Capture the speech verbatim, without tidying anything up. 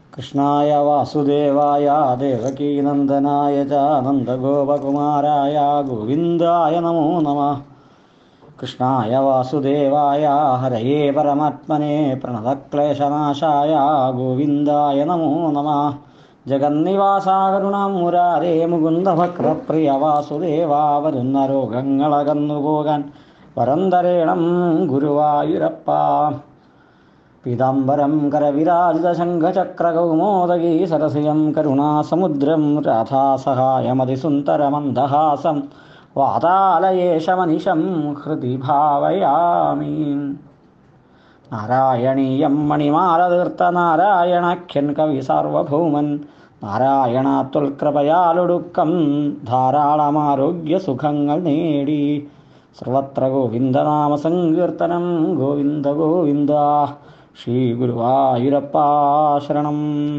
കൃഷ്ണായ വാസുദേവായ ദേവകീനന്ദനായ ച നന്ദഗോപകുമാരായ ഗോവിന്ദായ നമോ നമഃ. കൃഷ്ണായ വാസുദേവായ ഹരയേ പരമാത്മനെ പ്രണതക്ലേശനാശായ ഗോവിന്ദായ നമോ നമഃ. ജഗന്നിവാസാ കരുണാം മുരാരേ മുകുന്ദ ഭക്തപ്രിയ വാസുദേവാ വരുന്ന രോഗങ്ങളകന്നുപോകാൻ വരം തരേണം ഗുരുവായൂരപ്പ. പീതാംബരം കരവിരാജിത ശംഖചക്രകൗമോദഗീ സരസിജം കരുണാസമുദ്രം രാധാസഹായമതിസുന്ദരമന്ദഹാസം വാതാലയേശമനിശം ഹൃദി ഭാവയാമി. നാരായണീയം മണിമാലതീർത്ത നാരായണാഖ്യൻ കവി സാർവഭൗമൻ നാരായണാത്വൽകൃപയാലൊടുക്കം ധാരാളമാരോഗ്യ സുഖങ്ങൾ നേടി. സർവത്ര ഗോവിന്ദനാമ സങ്കീർത്തനം ഗോവിന്ദ ഗോവിന്ദ. ശ്രീ ഗുരുവായൂരപ്പ ശരണം.